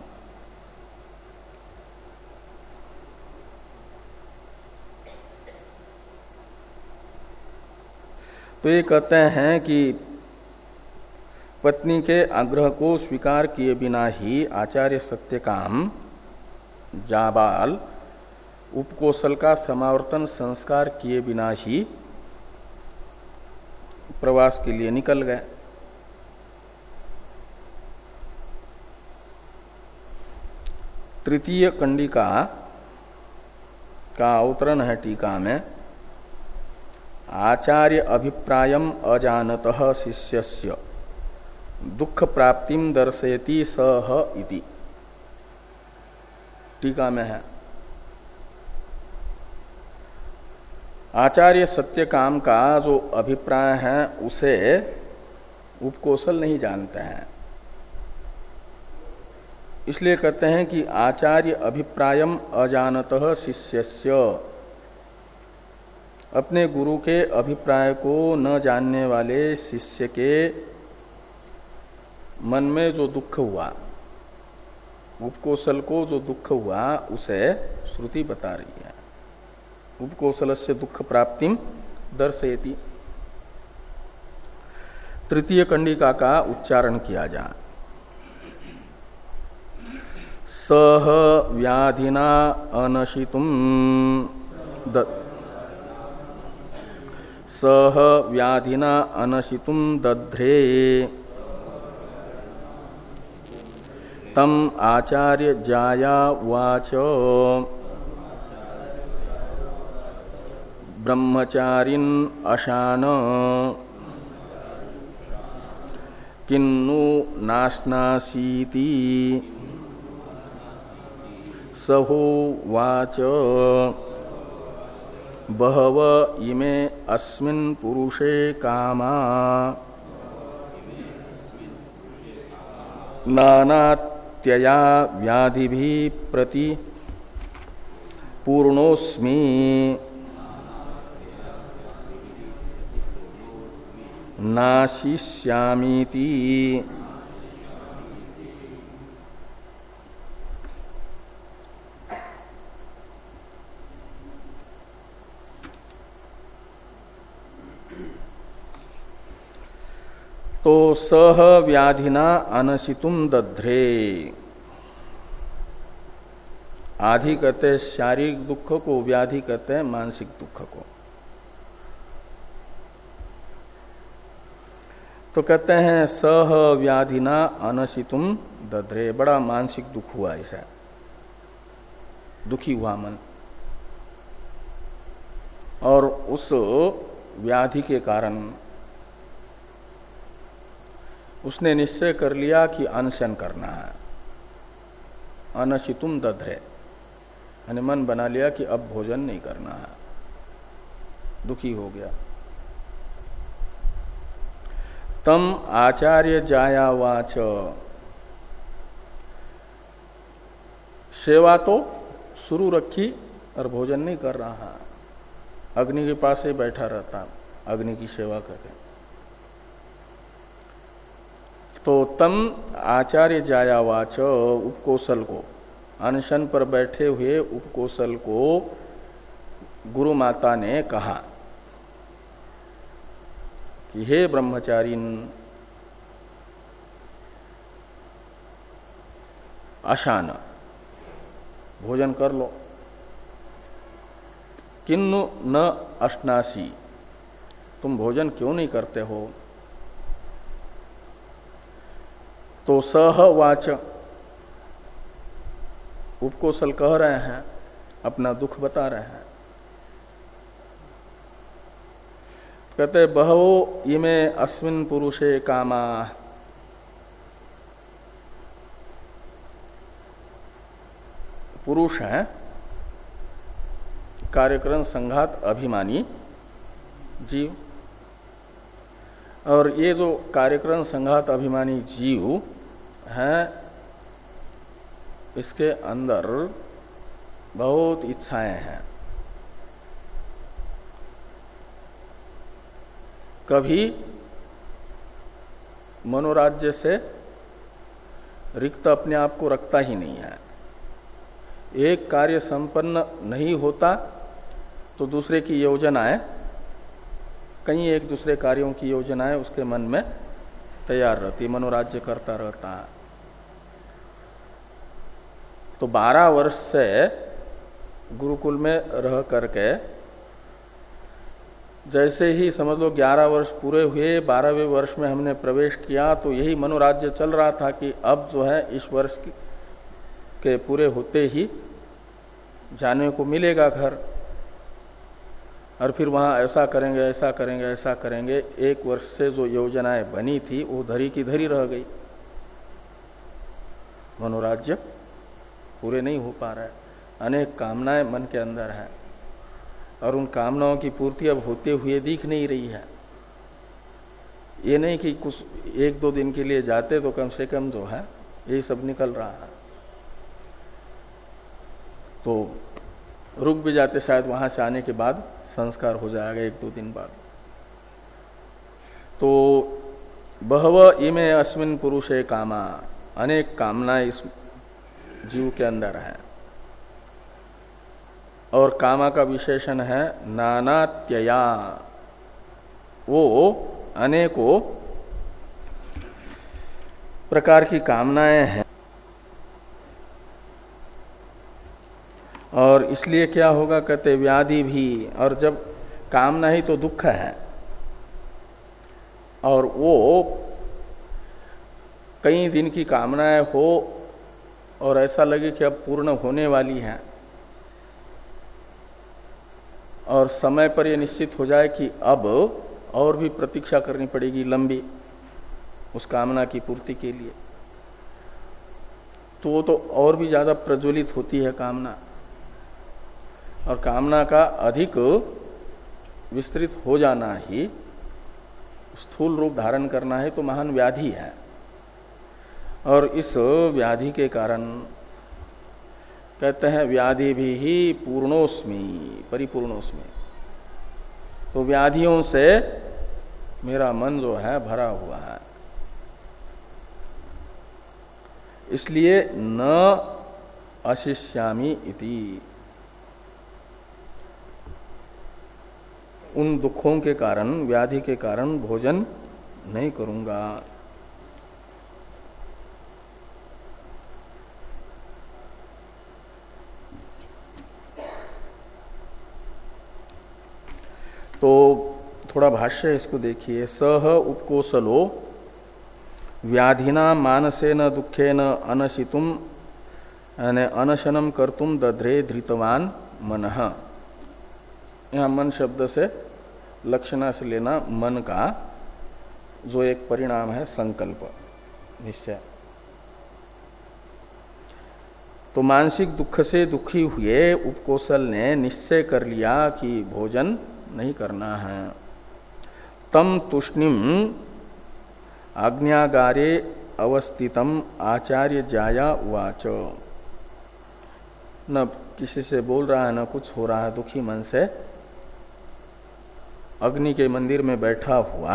Speaker 1: तो ये कहते हैं कि पत्नी के आग्रह को स्वीकार किए बिना ही आचार्य सत्यकाम जाबाल उपकोसल का समावर्तन संस्कार किए बिना ही प्रवास के लिए निकल गए। तृतीय कंडिका का अवतरण है टीका में, आचार्य अभिप्रायम अजानतः शिष्यस्य दुख प्राप्तिम दर्शयति सह इति, टीका में है। आचार्य सत्यकाम का जो अभिप्राय है उसे उपकोसल नहीं जानते हैं, इसलिए कहते हैं कि आचार्य अभिप्रायम अजानतः शिष्यस्य, अपने गुरु के अभिप्राय को न जानने वाले शिष्य के मन में जो दुख हुआ, उपकोसल को जो दुख हुआ उसे श्रुति बता रही है। उपकोसलस्य दुख प्राप्तिम दर्शयति। तृतीय कंडिका का उच्चारण किया जाए। सह व्याधिना अनशितुम द सह व्याधिना अनशितुम दध्रे तम आचार्य जाया वाच ब्रह्मचारिन अशान किन्नु नास्नासीति सहो वाच बहव इमे अस्मिन् पुरुषे कामा नानात्यया व्याधिभिः प्रति पूर्णोस्मि नाशिष्यामीति। तो सह व्याधिना अनशितुम दध्रे, आधि कहते शारीरिक दुख को, व्याधि कहते हैं मानसिक दुख को। तो कहते हैं सह व्याधिना अनशितुम दध्रे, बड़ा मानसिक दुख हुआ, ऐसा दुखी हुआ मन, और उस व्याधि के कारण उसने निश्चय कर लिया कि अनशन करना है। अनशितुम दध्रे यानी मन बना लिया कि अब भोजन नहीं करना है, दुखी हो गया। तम आचार्य जायावाच, सेवा तो शुरू रखी और भोजन नहीं कर रहा, अग्नि के पास ही बैठा रहता, अग्नि की सेवा करके। तो तम आचार्य जायावाच, उपकोसल को, अनशन पर बैठे हुए उपकोसल को गुरु माता ने कहा कि हे ब्रह्मचारिन, अशान, भोजन कर लो। किन्नु न अश्नासी, तुम भोजन क्यों नहीं करते हो? तो सह वाच, उपकोसल कह रहे हैं, अपना दुख बता रहे हैं। कहते बहवो इमे अस्मिन् पुरुषे कामा, पुरुष हैं कार्यकरण संघात अभिमानी जीव, और ये जो कार्यकरण संघात अभिमानी जीव हैं इसके अंदर बहुत इच्छाएं हैं। कभी मनोराज्य से रिक्त अपने आप को रखता ही नहीं है। एक कार्य संपन्न नहीं होता तो दूसरे की योजनाएं, कई एक दूसरे कार्यों की योजनाएं उसके मन में तैयार रहती, मनोराज्य करता रहता है। तो बारह वर्ष से गुरुकुल में रह करके जैसे ही समझ लो ग्यारह वर्ष पूरे हुए, बारहवें वर्ष में हमने प्रवेश किया तो यही मनोराज्य चल रहा था कि अब जो है इस वर्ष के पूरे होते ही जाने को मिलेगा घर, और फिर वहां ऐसा करेंगे ऐसा करेंगे ऐसा करेंगे। एक वर्ष से जो योजनाएं बनी थी वो धरी की धरी रह गई, मनोराज्य पूरे नहीं हो पा रहा है। अनेक कामनाएं मन के अंदर है और उन कामनाओं की पूर्ति अब होते हुए दिख नहीं रही है। ये नहीं कि कुछ एक दो दिन के लिए जाते तो कम से कम जो है यही सब निकल रहा है, तो रुक भी जाते शायद वहां से आने के बाद संस्कार हो जाएगा एक दो दिन बाद। तो बहव इमे अस्मिन पुरुषे कामा, अनेक कामनाएं इस जीव के अंदर है। और कामा का विशेषण है नानात्यया, वो अनेकों प्रकार की कामनाएं हैं। और इसलिए क्या होगा कहते व्याधि भी, और जब कामना ही तो दुख है और वो कई दिन की कामनाएं हो और ऐसा लगे कि अब पूर्ण होने वाली है और समय पर यह निश्चित हो जाए कि अब और भी प्रतीक्षा करनी पड़ेगी लंबी उस कामना की पूर्ति के लिए, तो वो तो और भी ज्यादा प्रज्वलित होती है कामना। और कामना का अधिक विस्तृत हो जाना ही, स्थूल रूप धारण करना है तो महान व्याधि है। और इस व्याधि के कारण कहते हैं व्याधि भी ही पूर्णोस्मि परिपूर्णोस्मि, तो व्याधियों से मेरा मन जो है भरा हुआ है। इसलिए न अशिष्यामि इति, उन दुखों के कारण, व्याधि के कारण भोजन नहीं करूंगा। तो थोड़ा भाष्य इसको देखिए। सह उपकोसलो व्याधिना मानसेन दुखेन अनशितुम अनशनम कर्तुम दध्रे धृतवान मनः। यहाँ मन शब्द से लक्षणा से लेना मन का जो एक परिणाम है संकल्प निश्चय। तो मानसिक दुख से दुखी हुए उपकोसल ने निश्चय कर लिया कि भोजन नहीं करना है। तम तुष्णिम आज्ञागारे अवस्थितम आचार्य जाया उवाच, न किसी से बोल रहा है न कुछ हो रहा है, दुखी मन से अग्नि के मंदिर में बैठा हुआ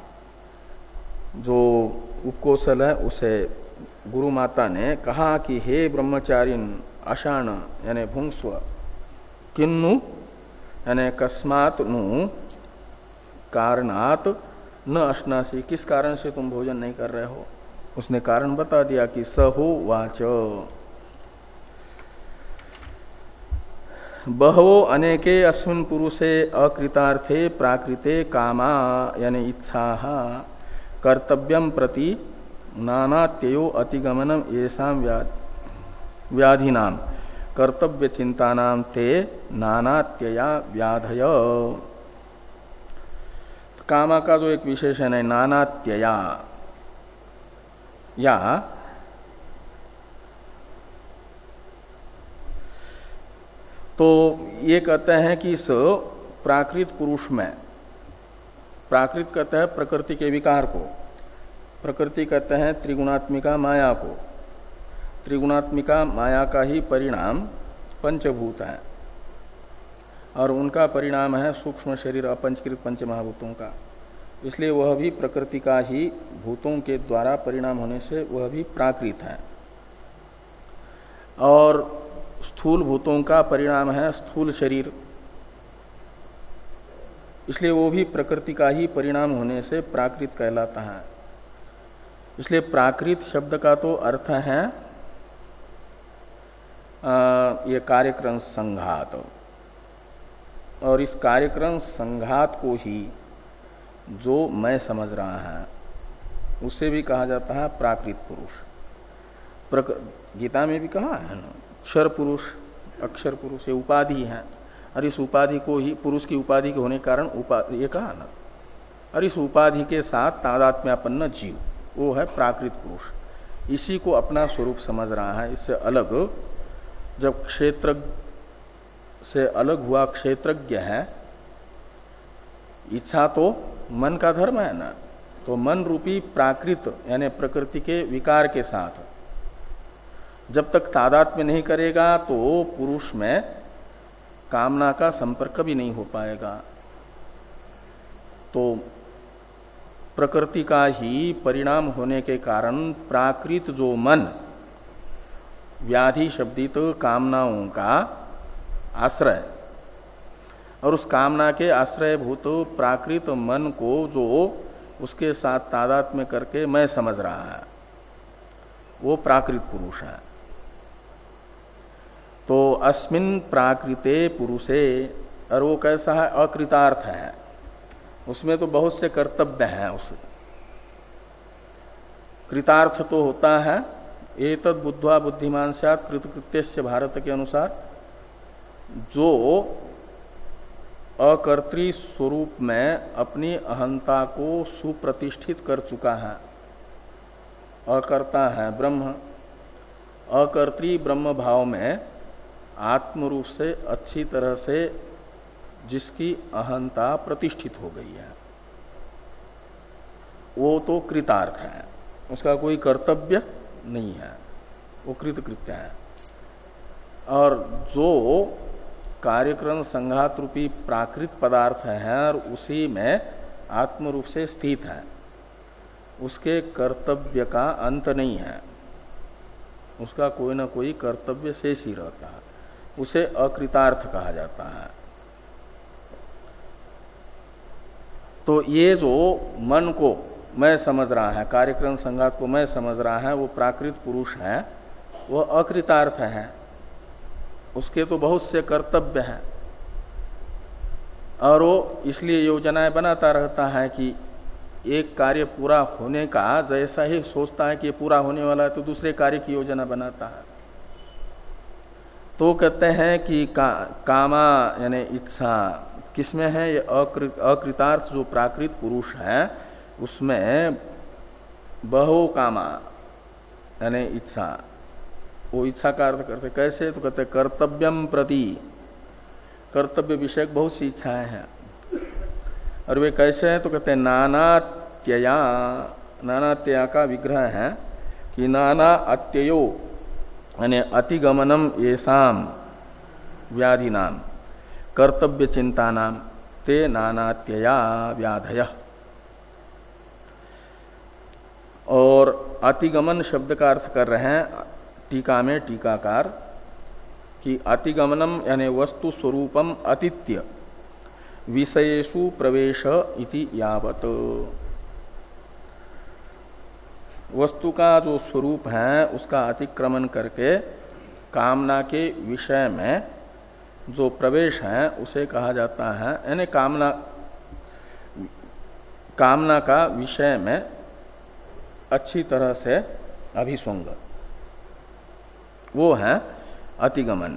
Speaker 1: जो उपकोसल है उसे गुरु माता ने कहा कि हे ब्रह्मचारिन अशाण यानी भुंस्व किन्नु यानी कस्मात नु कारणात न अश्नासी, किस कारण से तुम भोजन नहीं कर रहे हो। उसने कारण बता दिया कि सहो वाच बहवो अनेके अस्मिन् पुरुषे अकृतार्थे प्राकृते कामा यानी इच्छा कर्तव्यम प्रति नानात्ययो अतिगमनम येषां व्याधिनाम कर्तव्य चिंतानाम ते नानात्यया व्याधय। कामा का जो एक विशेषण है नानात्यया, या तो ये कहते हैं कि इस प्राकृत पुरुष में, प्राकृत कहते हैं प्रकृति के विकार को, प्रकृति कहते हैं त्रिगुणात्मिका माया को, त्रिगुणात्मिका माया का ही परिणाम पंचभूत है और उनका परिणाम है सूक्ष्म शरीर अपंचकृत पंच महाभूतों का। इसलिए वह भी प्रकृति का ही भूतों के द्वारा परिणाम होने से वह भी प्राकृत है। और स्थूल भूतों का परिणाम है स्थूल शरीर, इसलिए वो भी प्रकृति का ही परिणाम होने से प्राकृत कहलाता है। इसलिए प्राकृत शब्द का तो अर्थ है आ, ये कार्यक्रम संघात, और इस कार्यक्रम संघात को ही जो मैं समझ रहा है उसे भी कहा जाता है प्राकृत पुरुष। गीता में भी कहा है ना, अक्षर पुरुष, अक्षर पुरुष ये उपाधि है, और इस उपाधि को ही पुरुष की उपाधि के होने के कारण उपाधि ये कहा ना, और इस उपाधि के साथ तादात्म्यापन्न जीव वो है प्राकृत पुरुष। इसी को अपना स्वरूप समझ रहा है। इससे अलग जब क्षेत्र से अलग हुआ क्षेत्रज्ञ है, इच्छा तो मन का धर्म है ना, तो मन रूपी प्राकृत यानी प्रकृति के विकार के साथ जब तक तादात्म्य नहीं करेगा तो पुरुष में कामना का संपर्क भी नहीं हो पाएगा। तो प्रकृति का ही परिणाम होने के कारण प्राकृत जो मन व्याधि शब्दित कामनाओं का आश्रय, और उस कामना के आश्रयभूत प्राकृत मन को जो उसके साथ तादात्म्य करके मैं समझ रहा है, वो प्राकृत पुरुष है। तो अस्मिन प्राकृते पुरुषे, और वो कैसा है, अकृतार्थ है, उसमें तो बहुत से कर्तव्य हैं। उस कृतार्थ तो होता है एतद् बुद्ध्वा बुद्धिमान स्यात् कृतकृत्यस्य भारत के अनुसार, जो अकर्तृ स्वरूप में अपनी अहंता को सुप्रतिष्ठित कर चुका है। अकर्ता है ब्रह्म, अकर्तृ ब्रह्म भाव में आत्मरूप से अच्छी तरह से जिसकी अहंता प्रतिष्ठित हो गई है, वो तो कृतार्थ है, उसका कोई कर्तव्य नहीं है, वो कृतकृत्य है। और जो कार्यक्रम संघात रूपी प्राकृत पदार्थ है और उसी में आत्मरूप से स्थित है, उसके कर्तव्य का अंत नहीं है, उसका कोई ना कोई कर्तव्य शेष ही रहता है, उसे अकृतार्थ कहा जाता है। तो ये जो मन को मैं समझ रहा है, कार्यक्रम संघात को मैं समझ रहा है, वो प्राकृत पुरुष है, वह अकृतार्थ है, उसके तो बहुत से कर्तव्य हैं, और वो इसलिए योजनाएं बनाता रहता है कि एक कार्य पूरा होने का जैसा ही सोचता है कि ये पूरा होने वाला है तो दूसरे कार्य की योजना बनाता है। तो कहते हैं कि का, कामा यानी इच्छा किसमें है, ये अकृत अकृतार्थ जो प्राकृत पुरुष है उसमें बहु कामा यानी इच्छा, वो इच्छा का अर्थ करते कैसे, तो कहते कर्तव्यम प्रति, कर्तव्य विषयक बहुत सी इच्छाएं हैं, और वे कैसे हैं, तो कहते नानात्यया, नानात्यया का विग्रह है कि नाना अत्ययो यानी अतिगमनम येषाम व्याधि नाम कर्तव्य चिंता नाम ते नानात्यया व्याधय। और अतिगमन शब्द का अर्थ कर रहे हैं टीका में टीकाकार कि अतिगमनम यानी वस्तु स्वरूपम अतित्य विषयेषु प्रवेश इति यावत, वस्तु का जो स्वरूप है उसका अतिक्रमण करके कामना के विषय में जो प्रवेश है उसे कहा जाता है, यानी कामना कामना का विषय में अच्छी तरह से अभिसंग, वो है अतिगमन।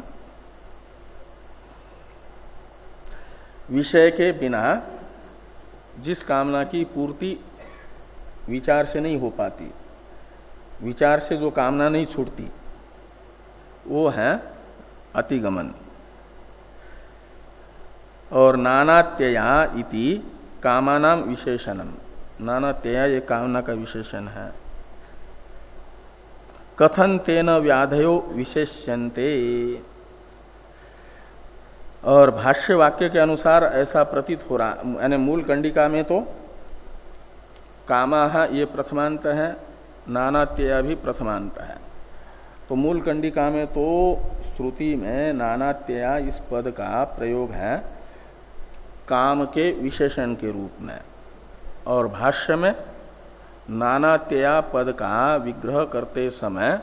Speaker 1: विषय के बिना जिस कामना की पूर्ति विचार से नहीं हो पाती, विचार से जो कामना नहीं छूटती, वो है अतिगमन। और नानात्यया इति कामानाम विशेषणम, नानात्यया ये कामना का विशेषण है। कथन तेन व्याधयो विशेष्यन्ते, और भाष्य वाक्य के अनुसार ऐसा प्रतीत हो रहा, यानी मूल कंडिका में तो कामाह ये प्रथमांत है, नानात्यया भी प्रथमांत है। तो मूल कंडिका में तो श्रुति में नानात्यया इस पद का प्रयोग है काम के विशेषण के रूप में, और भाष्य में नानात्यया पद का विग्रह करते समय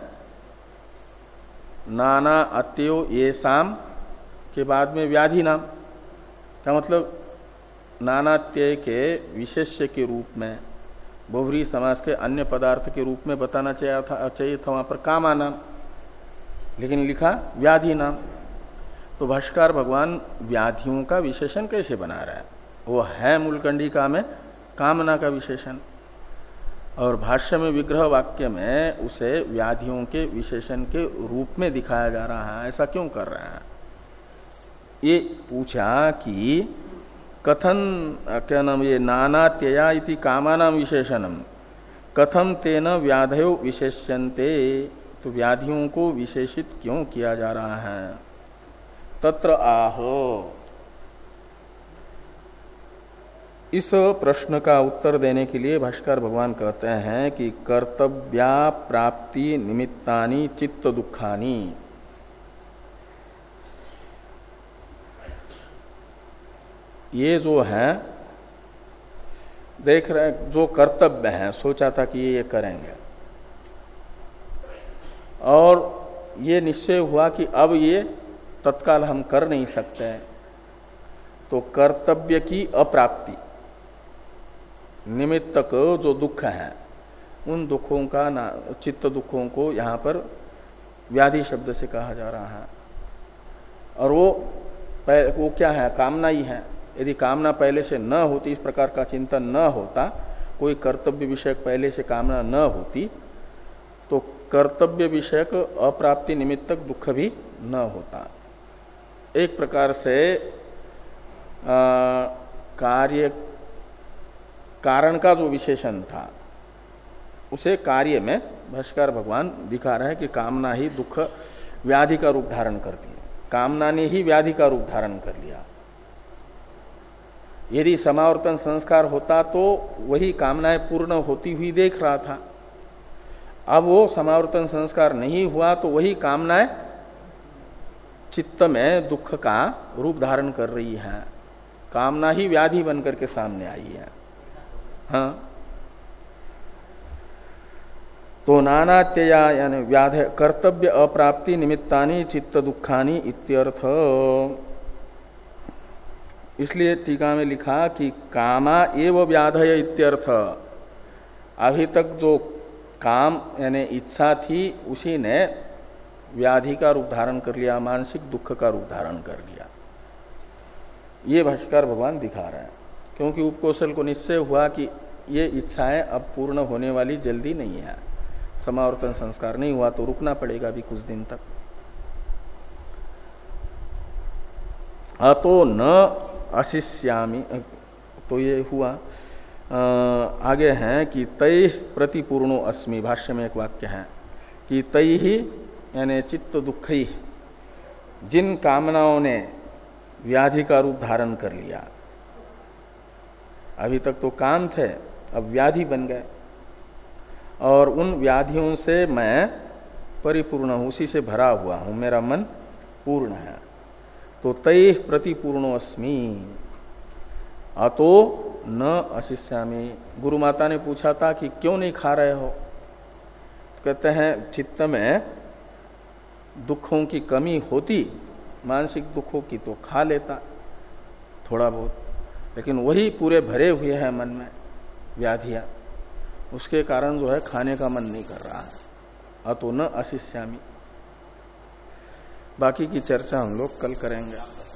Speaker 1: नाना अत्यो ये साम के बाद में व्याधि नाम का मतलब नानात्यय के विशेष्य के रूप में बहुव्रीहि समास के अन्य पदार्थ के रूप में बताना चाहिए था चाहिए था वहां पर कामा नाम, लेकिन लिखा व्याधि नाम। तो भाष्यकार भगवान व्याधियों का विशेषण कैसे बना रहा है? वो है मूल कंडिका में कामना का विशेषण, और भाष्य में विग्रह वाक्य में उसे व्याधियों के विशेषण के रूप में दिखाया जा रहा है। ऐसा क्यों कर रहा है? ये पूछा कि कथन क्या नाम ये नानात्यया इति कामानाम विशेषणम कथम तेन व्याधयो विशेष्यन्ते, तो व्याधियों को विशेषित क्यों किया जा रहा है? तत्र आह, इस प्रश्न का उत्तर देने के लिए भाष्कर भगवान कहते हैं कि कर्तव्या प्राप्ति निमित्तानि चित्त दुखानि, ये जो है देख रहे जो कर्तव्य है, सोचा था कि ये करेंगे और ये निश्चय हुआ कि अब ये तत्काल हम कर नहीं सकते, तो कर्तव्य की अप्राप्ति निमित्तक जो दुख है उन दुखों का ना चित्त दुखों को यहां पर व्याधि शब्द से कहा जा रहा है। और वो वो क्या है? कामना ही है। यदि कामना पहले से न होती, इस प्रकार का चिंतन न होता, कोई कर्तव्य विषयक पहले से कामना न होती, तो कर्तव्य विषयक अप्राप्ति निमित्तक दुख भी न होता। एक प्रकार से आ, कार्य कारण का जो विशेषण था उसे कार्य में भाष्यकार भगवान दिखा रहे हैं कि कामना ही दुख व्याधि का रूप धारण करती है, कामना ने ही व्याधि का रूप धारण कर लिया। यदि समावर्तन संस्कार होता तो वही कामनाएं पूर्ण होती हुई देख रहा था, अब वो समावर्तन संस्कार नहीं हुआ तो वही कामनाएं चित्त में दुख का रूप धारण कर रही है, कामना ही व्याधि बनकर के सामने आई है। हाँ, तो नानात्यया यानी व्याध कर्तव्य अप्राप्ति निमित्तानि चित्त दुखानि इत्यर्थ। इसलिए टीका में लिखा कि कामा एव व्याधय इत्यर्थ। अभी तक जो काम यानी इच्छा थी उसी ने व्याधि का रूप धारण कर लिया, मानसिक दुख का रूप धारण कर लिया। ये भाष्यकार भगवान दिखा रहे हैं, क्योंकि उपकौशल को निश्चय हुआ कि ये इच्छाएं अब पूर्ण होने वाली जल्दी नहीं है, समावर्तन संस्कार नहीं हुआ तो रुकना पड़ेगा भी कुछ दिन तक। अतो न अशिष्यामि, तो ये हुआ। आ, आगे हैं कि तै प्रतिपूर्णो अस्मि, भाष्य में एक वाक्य है कि तै ही यानी चित्त दुखी, जिन कामनाओं ने व्याधि का रूप धारण कर लिया, अभी तक तो काम थे अब व्याधि बन गए, और उन व्याधियों से मैं परिपूर्ण हूं, उसी से भरा हुआ हूं, मेरा मन पूर्ण है। तो तै प्रतिपूर्णो अस्मि अतो न अशिष्यामि। गुरु माता ने पूछा था कि क्यों नहीं खा रहे हो? कहते हैं चित्त में दुखों की कमी होती, मानसिक दुखों की, तो खा लेता थोड़ा बहुत, लेकिन वही पूरे भरे हुए हैं मन में व्याधियां, उसके कारण जो है खाने का मन नहीं कर रहा है। अतो न अशिष्यामि। बाकी की चर्चा हम लोग कल करेंगे।